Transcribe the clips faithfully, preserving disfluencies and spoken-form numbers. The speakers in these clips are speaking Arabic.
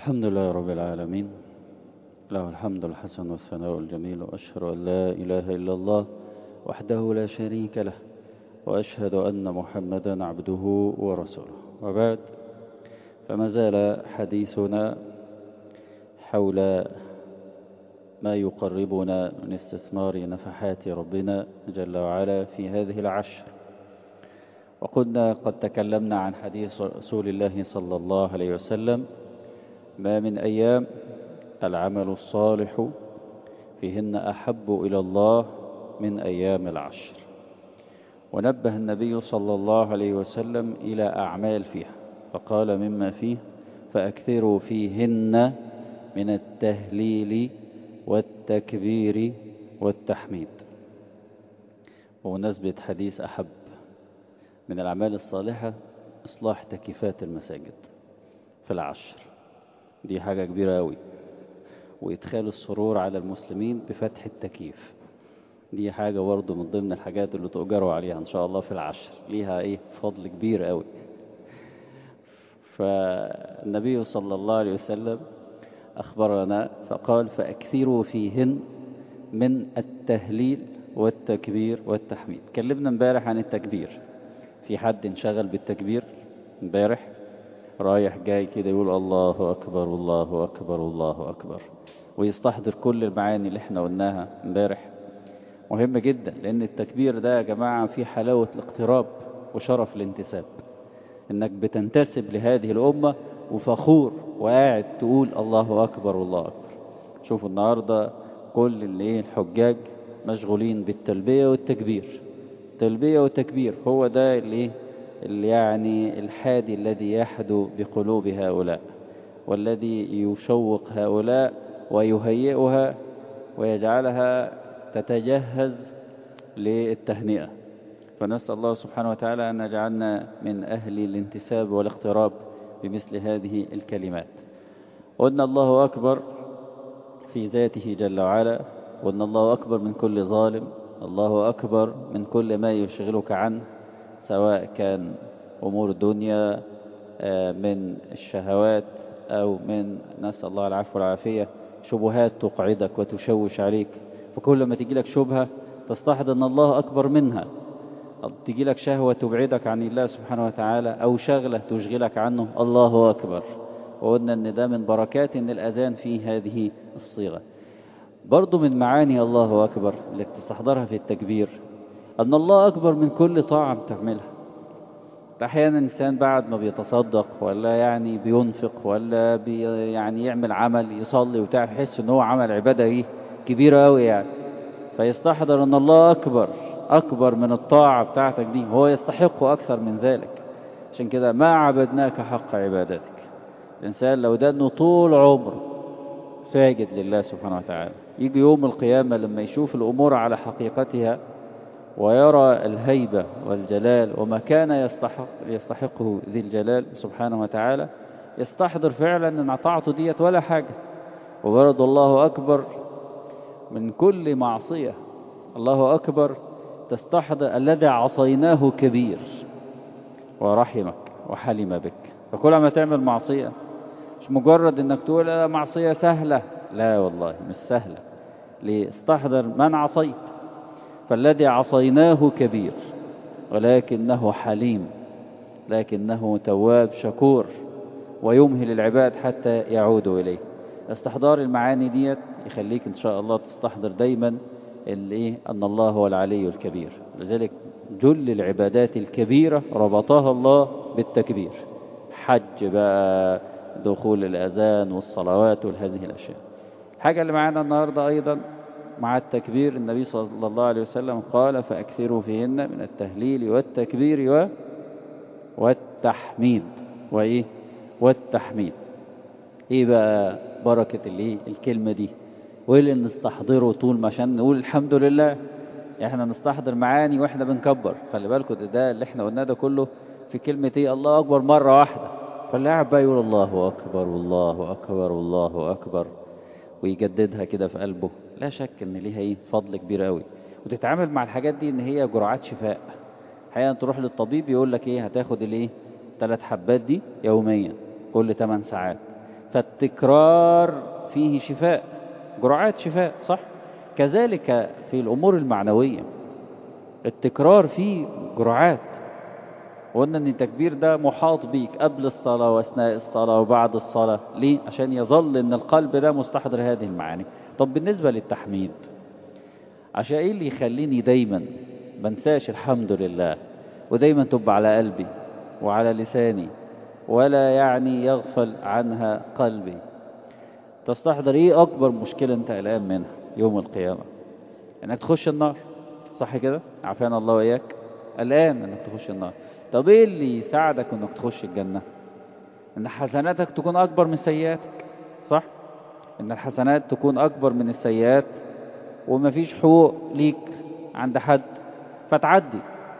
الحمد لله رب العالمين، له الحمد الحسن والثناء الجميل، وأشهد أن لا إله إلا الله وحده لا شريك له، وأشهد أن محمدا عبده ورسوله. وبعد، فما زال حديثنا حول ما يقربنا من استثمار نفحات ربنا جل وعلا في هذه العشر. وقلنا قد تكلمنا عن حديث رسول الله صلى الله عليه وسلم: ما من أيام العمل الصالح فيهن أحب إلى الله من أيام العشر. ونبه النبي صلى الله عليه وسلم إلى أعمال فيها، فقال: مما فيه فأكثروا فيهن من التهليل والتكبير والتحميد. ومناسبة حديث أحب من الأعمال الصالحة إصلاح تكييفات المساجد في العشر. دي حاجة كبيرة أوي، وإدخال السرور على المسلمين بفتح التكييف، دي حاجة برضه من ضمن الحاجات اللي تؤجروا عليها إن شاء الله في العشر، ليها إيه فضل كبير أوي. فالنبي صلى الله عليه وسلم أخبرنا فقال: فأكثروا فيهن من التهليل والتكبير والتحميد. كلمنا امبارح عن التكبير. في حد انشغل بالتكبير امبارح؟ رايح جاي كده يقول الله أكبر الله أكبر الله أكبر، ويستحضر كل المعاني اللي احنا قلناها امبارح. مهم جدا، لأن التكبير ده يا جماعة فيه حلاوة الاقتراب وشرف الانتساب، انك بتنتسب لهذه الأمة وفخور وقاعد تقول الله أكبر الله أكبر. شوفوا النهاردة كل اللي الحجاج مشغولين بالتلبية والتكبير، تلبية وتكبير، هو ده اللي اللي يعني الحادي الذي يحدو بقلوب هؤلاء، والذي يشوق هؤلاء ويهيئها ويجعلها تتجهز للتهنئة. فنسأل الله سبحانه وتعالى أن يجعلنا من أهل الانتساب والاقتراب بمثل هذه الكلمات. قلنا الله أكبر في ذاته جل وعلا، قلنا الله أكبر من كل ظالم، الله أكبر من كل ما يشغلك عنه، سواء كان أمور الدنيا من الشهوات أو من، نسأل الله العفو والعافية، شبهات تقعدك وتشوش عليك. فكل ما تجي لك شبهة تستحضر أن الله أكبر منها، تجي لك شهوة تبعدك عن الله سبحانه وتعالى، أو شغلة تشغلك عنه، الله أكبر. وقلنا أن ده من بركات أن الأذان في هذه الصيغة. برضو من معاني الله أكبر اللي تستحضرها في التكبير أن الله أكبر من كل طاعة بتعملها. أحيانا الإنسان بعد ما بيتصدق ولا يعني بينفق ولا بي يعني يعمل عمل يصلي وتعرف يحس أنه هو عمل عبادة إيه كبيرة أوي يعني، فيستحضر أن الله أكبر أكبر من الطاعة بتاعتك دي، هو يستحق أكثر من ذلك. عشان كده ما عبدناك حق عبادتك. الإنسان لو ده أنه طول عمره ساجد لله سبحانه وتعالى، يجي يوم القيامة لما يشوف الأمور على حقيقتها ويرى الهيبة والجلال وما كان يستحق يستحقه ذي الجلال سبحانه وتعالى، يستحضر فعلا أن طاعته ديت ولا حاجة. وبرضه الله أكبر من كل معصية. الله أكبر تستحضر الذي عصيناه كبير ورحمك وحلم بك. فكل ما تعمل معصية مش مجرد انك تقول لا معصية سهلة، لا والله مش سهلة. ليستحضر من عصيت، فالذي عصيناه كبير ولكنه حليم، لكنه تواب شكور ويمهل العباد حتى يعودوا إليه. استحضار المعاني ديت يخليك إن شاء الله تستحضر دايما اللي أن الله هو العلي الكبير. لذلك جل العبادات الكبيرة ربطها الله بالتكبير، حج بقى، دخول الأذان والصلوات وهذه الأشياء. الحاجة اللي معانا النهاردة أيضا مع التكبير، النبي صلى الله عليه وسلم قال: فأكثروا فيهن من التهليل والتكبير و... والتحميد. وإيه والتحميد؟ إيه بقى بركة اللي الكلمة دي؟ وإيه اللي نستحضره طول ما عشان نقول الحمد لله؟ إحنا نستحضر معاني وإحنا بنكبر. خلي بالكم ده اللي إحنا قلناه ده كله في كلمة إيه الله أكبر مرة واحدة. فاللي قاعد بقى يقول الله أكبر والله أكبر والله أكبر ويجددها كده في قلبه، لا شك ان ليها ايه فضل كبير قوي. وتتعامل مع الحاجات دي ان هي جرعات شفاء. احيانا تروح للطبيب يقول لك ايه هتاخد الايه ثلاث حبات دي يوميا كل ثمان ساعات، فالتكرار فيه شفاء، جرعات شفاء، صح؟ كذلك في الأمور المعنوية التكرار فيه جرعات. وقلنا ان التكبير ده محاط بيك قبل الصلاة واثناء الصلاة وبعد الصلاة. ليه؟ عشان يظل ان القلب ده مستحضر هذه المعاني. طب بالنسبة للتحميد، عشان ايه اللي يخليني دايما منساش الحمد لله ودايما تبقى على قلبي وعلى لساني ولا يعني يغفل عنها قلبي؟ تستحضر ايه اكبر مشكلة انت قلقان منها يوم القيامة؟ انك تخش النار، صح كده؟ عافانا الله واياك. قلقان انك تخش النار. طب ايه اللي يساعدك انك تخش الجنة؟ ان حسناتك تكون اكبر من سيئاتك، صح؟ ان الحسنات تكون اكبر من السيئات ومفيش حقوق ليك عند حد فتعدي.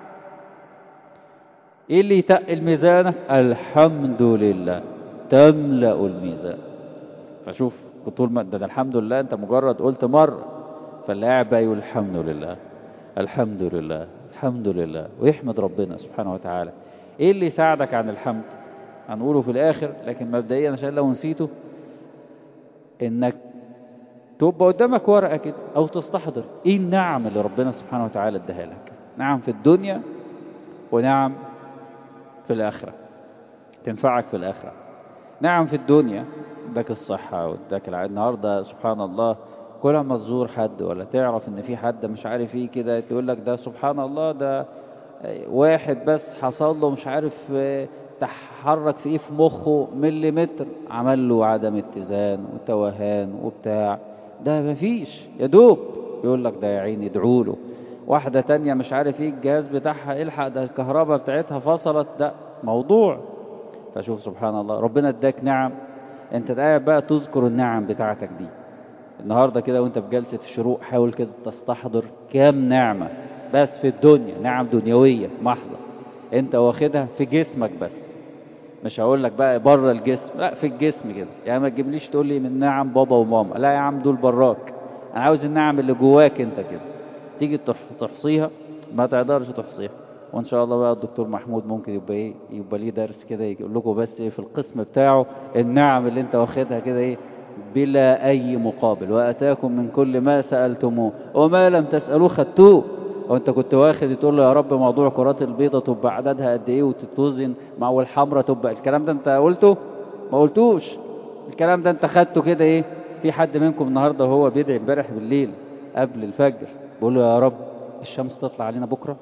ايه اللي يتقل ميزانك؟ الحمد لله تملأ الميزان. فشوف طول ما ده, ده الحمد لله انت مجرد قلت مرة، فاللي قاعد بقى يقول الحمد لله الحمد لله الحمد لله ويحمد ربنا سبحانه وتعالى. ايه اللي يساعدك عن الحمد؟ هنقوله في الاخر، لكن مبدئيا عشان لو نسيته، انك تبقى قدامك ورقة كده او تستحضر ايه النعم اللي ربنا سبحانه وتعالى اداها لك. نعم في الدنيا ونعم في الاخرة تنفعك في الاخرة. نعم في الدنيا اداك الصحة واداك الع... النهاردة سبحان الله كل ما تزور حد ولا تعرف ان في حد مش عارف ايه كده تقول لك ده سبحان الله ده واحد بس حصل له مش عارف تحرك في ايه في مخه مليمتر عمل له عدم اتزان وتوهان وبتاع، ده مفيش يا دوب يقول لك ده يا عيني ادعوا له. واحدة تانية مش عارف ايه الجهاز بتاعها الحق ده الكهرباء بتاعتها فصلت، ده موضوع. فشوف سبحان الله ربنا اداك نعم، انت قاعد بقى تذكر النعم بتاعتك دي النهاردة كده وانت في جلسة الشروق. حاول كده تستحضر كام نعمة بس في الدنيا، نعم دنيوية محضة انت واخدها في جسمك بس. مش هقول لك بقى بره الجسم، لا في الجسم كده. يعني ما تجيبليش تقول لي من نعم بابا وماما، لا يا عم دول براك، انا عاوز النعم اللي جواك انت كده. تيجي تحصيها ما تقدرش تحصيها. وان شاء الله بقى الدكتور محمود ممكن يبقى ايه يبقى ليه درس كده يقول لكم بس ايه في القسم بتاعه النعم اللي انت واخدها كده ايه بلا اي مقابل. واتاكم من كل ما سألتموه وما لم تسألوه خدتوه. وانت كنت واخد تقول له يا رب موضوع كرات البيضة تبقى عددها قد ايه وتتوزن مع والحمرة تبقى، الكلام ده انت قلته؟ ما قلتوش الكلام ده، انت خدته كده ايه. في حد منكم النهاردة وهو بيدعي امبارح بالليل قبل الفجر بيقول له يا رب الشمس تطلع علينا بكرة؟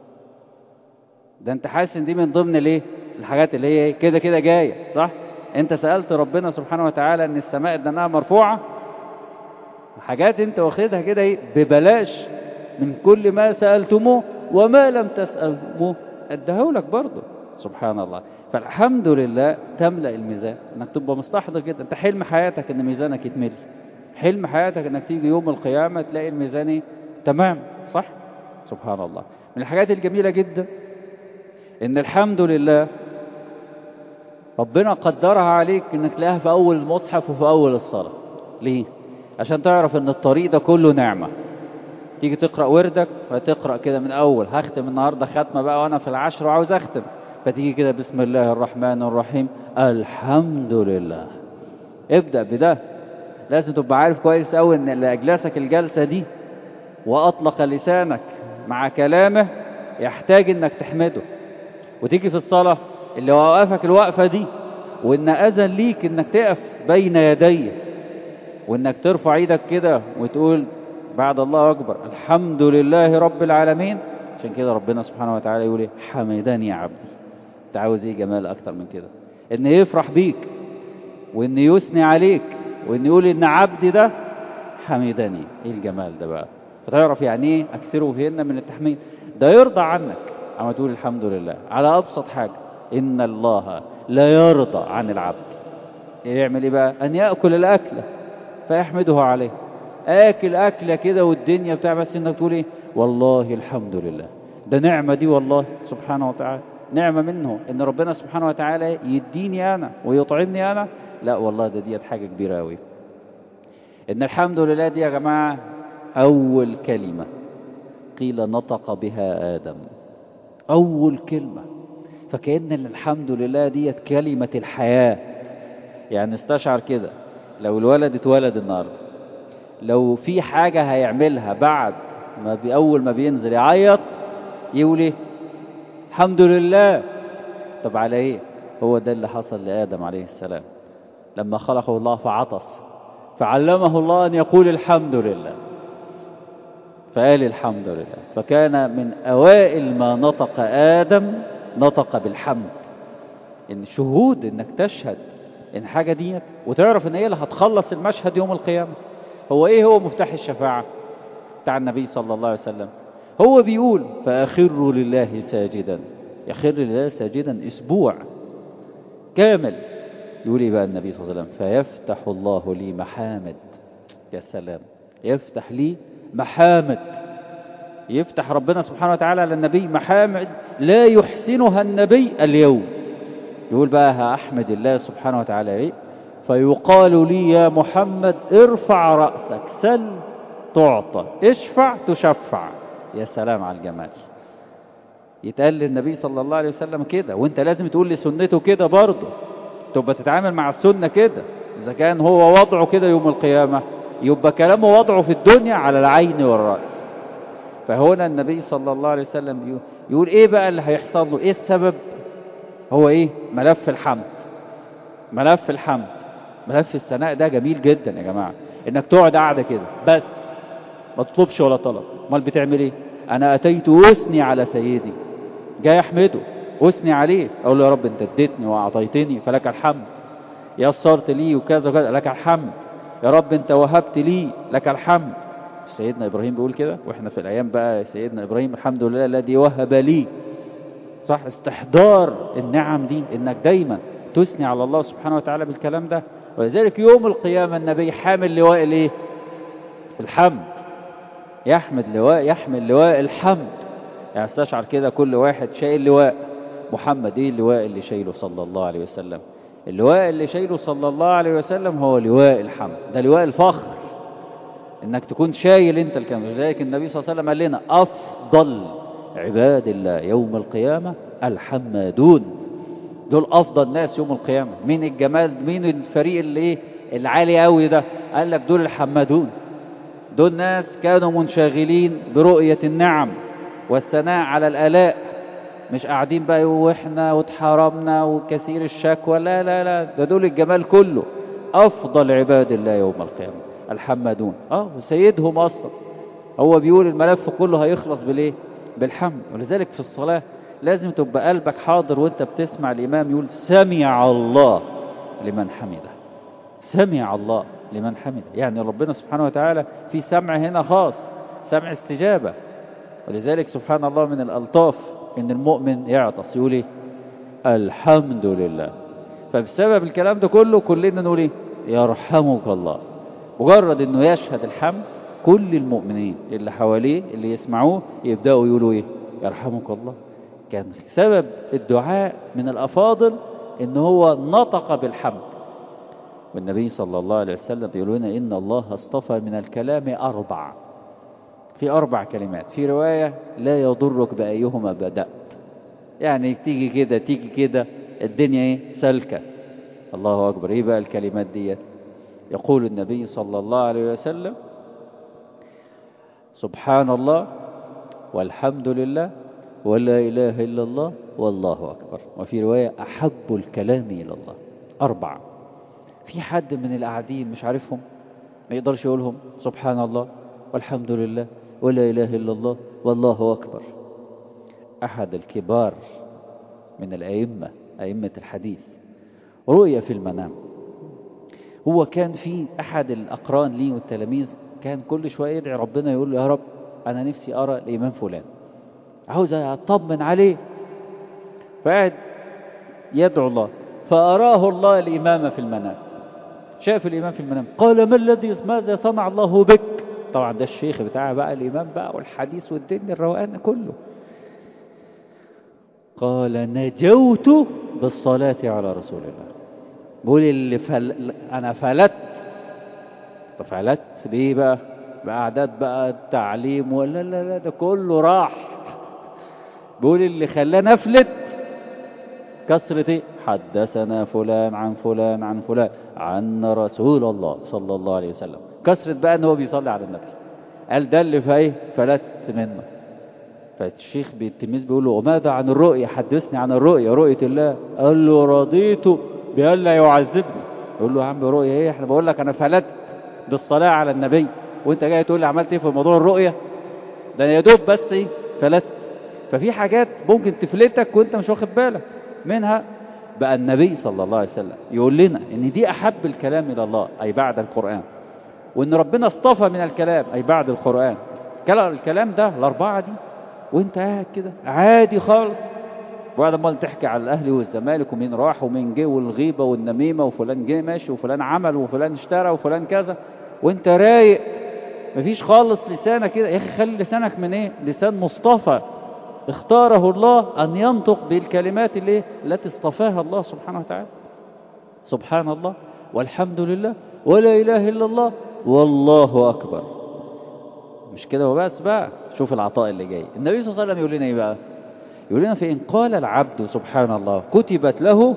ده انت حاسس ان دي من ضمن الايه الحاجات اللي هي كده كده جايه، صح؟ انت سألت ربنا سبحانه وتعالى ان السماء دناها مرفوعه، حاجات انت واخدها كده ايه ببلاش. من كل ما سألتموه وما لم تسألوه ادهولك برضه سبحان الله. فالحمد لله تملأ الميزان، انك تبقى مستحضر كده. انت حلم حياتك ان ميزانك يتملي، حلم حياتك انك تيجي يوم القيامه تلاقي الميزان ايه تمام، صح؟ سبحان الله. من الحاجات الجميله جدا ان الحمد لله ربنا قدرها عليك انك تلاقيها في اول المصحف وفي اول الصلاة. ليه؟ عشان تعرف ان الطريق ده كله نعمة. تيجي تقرأ وردك فتقرأ كده من اول هختم النهاردة ختمة بقى وانا في العشر وعاوز اختم، فتيجي كده بسم الله الرحمن الرحيم الحمد لله. ابدأ بده. لازم تبقى عارف كويس قوي ان اللي اجلسك الجلسة دي واطلق لسانك مع كلامه يحتاج انك تحمده. وتيجي في الصلاة اللي وقفك الوقفة دي وإن أذن ليك إنك تقف بين يديه وإنك ترفع ايدك كده وتقول بعد الله أكبر الحمد لله رب العالمين. عشان كده ربنا سبحانه وتعالى يقول حمدني يا عبدي. انت عاوز ايه جمال أكتر من كده؟ إن يفرح بيك وإن يثني عليك وإن يقول إن عبدي ده حمدني. ايه الجمال ده بقى؟ فتعرف يعني ايه أكثروا فيهن من التحميد. ده يرضى عنك أما تقول الحمد لله على أبسط حاجة. إن الله لا يرضى عن العبد يعمل إيه بقى؟ أن يأكل الأكلة فيحمده عليه. آكل أكلة كده والدنيا بتاع بس إنك تقول إيه والله الحمد لله. ده نعمة دي والله سبحانه وتعالى، نعمة منه إن ربنا سبحانه وتعالى يديني أنا ويطعمني أنا. لا والله ده دي حاجة كبيرة أوي. إن الحمد لله دي يا جماعة أول كلمة قيل نطق بها آدم، أول كلمة. فكأن الحمد لله ديت كلمة الحياة. يعني استشعر كده لو الولد اتولد النهارده، لو في حاجة هيعملها بعد ما بأول ما بينزل يعيط يقول ايه؟ الحمد لله. طب على ايه؟ هو ده اللي حصل لآدم عليه السلام لما خلقه الله فعطس، فعلمه الله أن يقول الحمد لله، فقال الحمد لله. فكان من أوائل ما نطق آدم نطق بالحمد. إن شهود إنك تشهد إن حاجة ديت وتعرف إن هي اللي هتخلص المشهد يوم القيامة. هو إيه هو مفتاح الشفاعة بتاع النبي صلى الله عليه وسلم؟ هو بيقول فأخروا لله ساجدا، يخر لله ساجدا أسبوع كامل. يقول إيه بقى النبي صلى الله عليه وسلم؟ فيفتح الله لي محامد. يا سلام، يفتح لي محامد، يفتح ربنا سبحانه وتعالى على النبي محامد لا يحسنها النبي اليوم. يقول بقى أحمد الله سبحانه وتعالى إيه؟ فيقال لي يا محمد ارفع رأسك، سل تعطى، اشفع تشفع. يا سلام على الجمال. يتقال للنبي صلى الله عليه وسلم كده، وانت لازم تقول لسنته كده برضه، تبقى تتعامل مع السنة كده. إذا كان هو وضعه كده يوم القيامة، يبقى كلامه وضعه في الدنيا على العين والرأس. فهنا النبي صلى الله عليه وسلم يقول ايه بقى اللي هيحصل له؟ ايه السبب؟ هو ايه؟ ملف الحمد. ملف الحمد، ملف الثناء ده جميل جدا يا جماعة، انك تقعد قاعدة كده بس ما تطلبش ولا طلب. امال بتعمل ايه؟ انا اتيت اثني على سيدي، جاي احمده، اثني عليه، اقول له يا رب انت اديتني واعطيتني فلك الحمد، يسرت لي وكذا وكذا لك الحمد، يا رب انت وهبت لي لك الحمد. سيدنا ابراهيم بيقول كده، واحنا في الايام بقى سيدنا ابراهيم الحمد لله الذي وهب لي. صح، استحضار النعم دي، انك دايما تثني على الله سبحانه وتعالى بالكلام ده. ولذلك يوم القيامة النبي حامل لواء الايه؟ الحمد. يحمد لواء، يحمل لواء الحمد. يعني استشعر كده كل واحد شايل لواء. محمد ايه اللواء اللي شايله صلى الله عليه وسلم؟ اللواء اللي شايله صلى الله عليه وسلم هو لواء الحمد. ده لواء الفخر، انك تكون شايل انت الكلام. لذلك النبي صلى الله عليه وسلم قال لنا افضل عباد الله يوم القيامة الحمادون. دول افضل ناس يوم القيامة. مين الجمال، مين الفريق اللي ايه العالي قوي ده؟ قال لك دول الحمادون. دول ناس كانوا منشغلين برؤية النعم والثناء على الآلاء، مش قاعدين بقى واحنا واتحرمنا وكثير الشكوى، لا لا لا، ده دول الجمال كله. افضل عباد الله يوم القيامة الحمادون. اه وسيدهم اصلا هو بيقول الملف كله هيخلص بالايه؟ بالحمد. ولذلك في الصلاة لازم تبقى قلبك حاضر وانت بتسمع الامام يقول سمع الله لمن حمده. سمع الله لمن حمده، يعني ربنا سبحانه وتعالى في سمع هنا خاص، سمع استجابة. ولذلك سبحان الله من الألطاف ان المؤمن يعطس يقول ايه؟ الحمد لله. فبسبب الكلام ده كله كلنا نقول ايه؟ يرحمك الله. مجرد انه يشهد الحمد كل المؤمنين اللي حواليه اللي يسمعوه يبدأوا يقولوا ايه؟ يرحمك الله. كان سبب الدعاء من الأفاضل ان هو نطق بالحمد. والنبي صلى الله عليه وسلم بيقول لنا إن الله اصطفى من الكلام أربع، في أربع كلمات. في رواية لا يضرك بأيهما بدأت، يعني تيجي كده تيجي كده الدنيا ايه؟ سلكة. الله أكبر. ايه بقى الكلمات دي؟ يقول النبي صلى الله عليه وسلم سبحان الله والحمد لله ولا إله إلا الله والله أكبر. وفي رواية أحب الكلام إلى الله. أربعة. في حد من القاعدين مش عارفهم ما يقدرش يقولهم؟ سبحان الله والحمد لله ولا إله إلا الله والله أكبر. أحد الكبار من الأئمة، أئمة الحديث، رؤية في المنام. هو كان في أحد الأقران ليه والتلاميذ كان كل شوية يدعي ربنا يقول له يا رب أنا نفسي أرى الإمام فلان، عاوز أطمن عليه. فقعد يدعو الله فأراه الله الإمام في المنام. شاف الإمام في المنام قال ما الذي ماذا صنع الله بك؟ طبعا ده الشيخ بتاعه بقى الإمام بقى والحديث والدنيا الروقان كله. قال نجوت بالصلاة على رسول الله. بقول اللي فل... أنا فلت. ففلت بإيه بقى؟ بأعداد بقى التعليم ولا لا لا ده كله راح. بقول اللي خلاه نفلت كسرة ايه؟ حدثنا فلان عن فلان عن فلان عن رسول الله صلى الله عليه وسلم. كثرة بقى ان هو بيصلي على النبي، قال ده اللي في ايه فلت منه. فالشيخ التلميذ بيقول له وماذا عن الرؤيا، حدثني عن الرؤيا، رؤية الله. قال له رضيت بألا يعذبني. يقول له يا عم رؤيا ايه، احنا بقول لك انا فلت بالصلاة على النبي وانت جاي تقول لي عملت ايه في موضوع الرؤيا؟ ده يا دوب بس ايه فلت. ففي حاجات ممكن تفلتك وانت مش واخد بالك منها. بقى النبي صلى الله عليه وسلم يقول لنا ان دي احب الكلام الى الله اي بعد القرآن، وان ربنا اصطفى من الكلام اي بعد القرآن الكلام ده الاربعة دي، وانت قاعد كده عادي خالص. وبعد ما تحكي على الاهلي والزمالك ومين راح ومين جه والغيبة والنميمة وفلان جه ماشي وفلان عمل وفلان اشترى وفلان كذا، وانت رايق مفيش خالص لسانك كده. يا اخي خلي لسانك من ايه؟ لسان مصطفى اختاره الله ان ينطق بالكلمات اللي التي اصطفاها الله سبحانه وتعالى. سبحان الله والحمد لله ولا اله الا الله والله اكبر. مش كده وبس بقى، شوف العطاء اللي جاي. النبي صلى الله عليه وسلم يقول لنا ايه بقى؟ يقول لنا فإن قال العبد سبحان الله كتبت له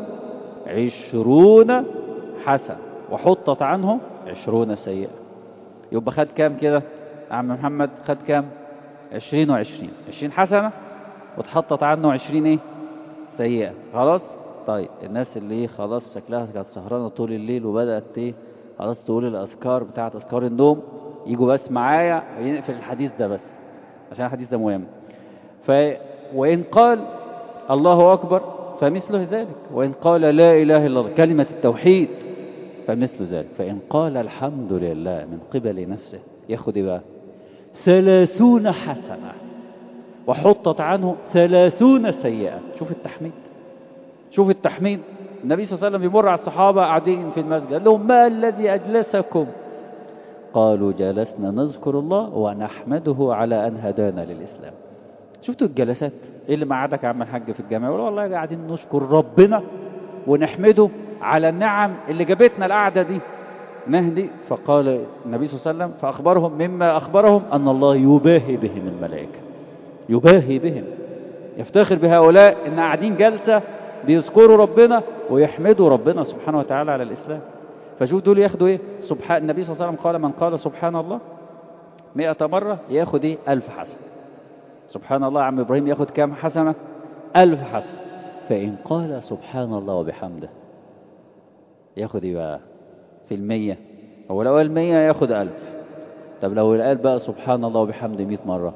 عشرون حسنة وحطت عنه عشرون سيئة. يبقى خد كام كده عم محمد؟ خد كام؟ عشرين وعشرين، عشرين حسنة وتحطت عنه عشرين ايه سيئة. خلاص. طيب الناس اللي ايه خلاص شكلها كانت سهرانة طول الليل وبدأت ايه خلاص تقول الأذكار بتاعت أذكار النوم، يجوا بس معايا في الحديث ده بس عشان الحديث ده مهم. ف وإن قال الله أكبر فمثله ذلك، وإن قال لا إله إلا الله كلمة التوحيد فمثل ذلك. فإن قال الحمد لله من قبل نفسه ياخد بقى ثلاثون حسنة وحطت عنه ثلاثون سيئة. شوف التحميد، شوف التحميد. النبي صلى الله عليه وسلم بيمر على الصحابة قاعدين في المسجد قال لهم ما الذي أجلسكم؟ قالوا جلسنا نذكر الله ونحمده على أن هدانا للإسلام. شفتوا الجلسات ايه اللي معادك يا عم الحاج في الجامع؟ يقول والله قاعدين نشكر ربنا ونحمده على النعم اللي جابتنا القعده دي نهدي. فقال النبي صلى الله عليه وسلم فأخبرهم مما أخبرهم أن الله يباهي بهم الملائكة، يباهي بهم، يفتخر بهؤلاء إن قاعدين جلسة بيذكروا ربنا ويحمدوا ربنا سبحانه وتعالى على الإسلام. فشوف دول ياخدوا ايه سبحان. النبي صلى الله عليه وسلم قال من قال سبحان الله مئة مرة ياخد ايه ألف حسنة. سبحان الله يا عم إبراهيم ياخد كام حسنة؟ ألف حسنة. فإن قال سبحان الله وبحمده ياخد ايه بقى في المية؟ هو لو قال مية ياخد ألف. طب لو قال بقى سبحان الله وبحمده مئة مرة،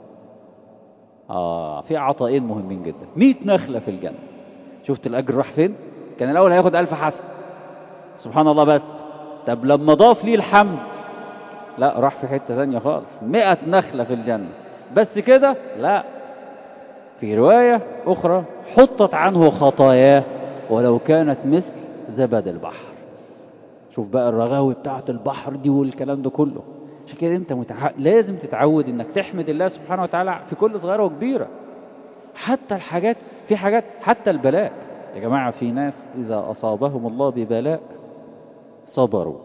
آه في عطائين مهمين جدا. مئة نخلة في الجنة. شفت الأجر راح فين؟ كان الأول هياخد ألف حسنة سبحان الله بس. طب لما ضاف لي الحمد لا راح في حتة ثانية خالص، مئة نخلة في الجنة. بس كده لا، في رواية أخرى حطت عنه خطاياه ولو كانت مثل زبد البحر. شوف بقى الرغاوي بتاعت البحر دي والكلام ده كله. عشان كده انت متع... لازم تتعود انك تحمد الله سبحانه وتعالى في كل صغيرة وكبيرة. حتى الحاجات، في حاجات حتى البلاء يا جماعة، في ناس إذا أصابهم الله ببلاء صبروا،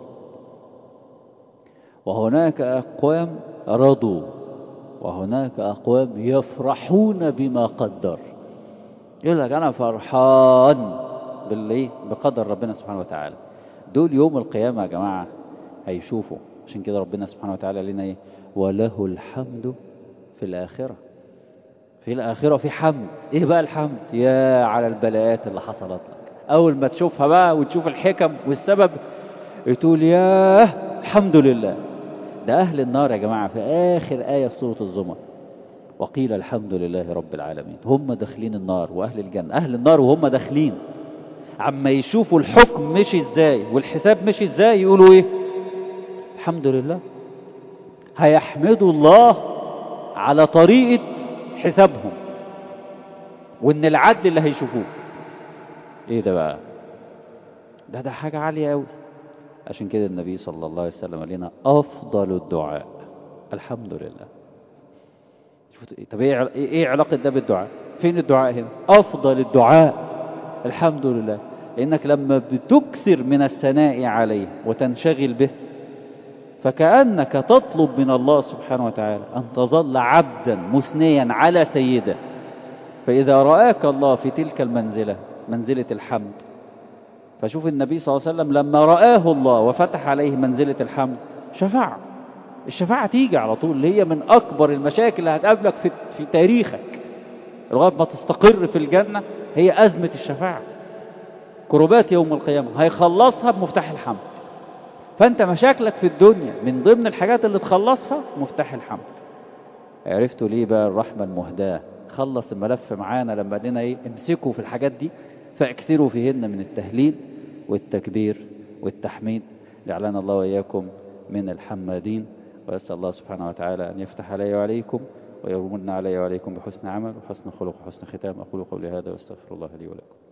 وهناك أقوام رضوا، وهناك أقوام يفرحون بما قدر. يقول لك أنا فرحان باللي بقدر ربنا سبحانه وتعالى. دول يوم القيامة يا جماعة هيشوفوا. عشان كده ربنا سبحانه وتعالى لنا إيه؟ وله الحمد في الآخرة. في الآخرة في حمد. إيه بقى الحمد؟ يا على البلاءات اللي حصلت لك، أول ما تشوفها بقى وتشوف الحكم والسبب تقول ياه الحمد لله. ده أهل النار يا جماعة في آخر آية في سورة الزمر وقيل الحمد لله رب العالمين. هم داخلين النار وأهل الجنة. أهل النار وهم داخلين عما يشوفوا الحكم مشي إزاي والحساب مشي إزاي يقولوا إيه؟ الحمد لله. هيحمدوا الله على طريقة حسابهم وإن العدل اللي هيشوفوه. إيه ده بقى؟ ده ده حاجة عالية أوي. عشان كده النبي صلى الله عليه وسلم قال لنا أفضل الدعاء الحمد لله. طب إيه إيه علاقة ده بالدعاء؟ فين الدعاء هنا؟ أفضل الدعاء الحمد لله. لأنك لما بتكثر من الثناء عليه وتنشغل به فكأنك تطلب من الله سبحانه وتعالى أن تظل عبدا مثنيا على سيده. فإذا رآك الله في تلك المنزلة، منزلة الحمد فشوف النبي صلى الله عليه وسلم لما رآه الله وفتح عليه منزلة الحمد شفاعة. الشفاعة تيجي على طول، اللي هي من أكبر المشاكل اللي هتقابلك في, في تاريخك لغاية ما تستقر في الجنة، هي أزمة الشفاعة. كربات يوم القيامة هيخلصها بمفتاح الحمد. فأنت مشاكلك في الدنيا من ضمن الحاجات اللي تخلصها مفتاح الحمد. عرفتوا ليه بقى الرحمة المهداة خلص الملف معانا لما قلنا ايه؟ امسكوا في الحاجات دي فاكثروا فيهن من التهليل والتكبير والتحميد. جعلنا الله وإياكم من الحمادين. وأسأل الله سبحانه وتعالى أن يفتح علي وعليكم ويرمنا علي وعليكم بحسن عمل وحسن خلق وحسن ختام. أقول قولي هذا واستغفر الله لي ولكم.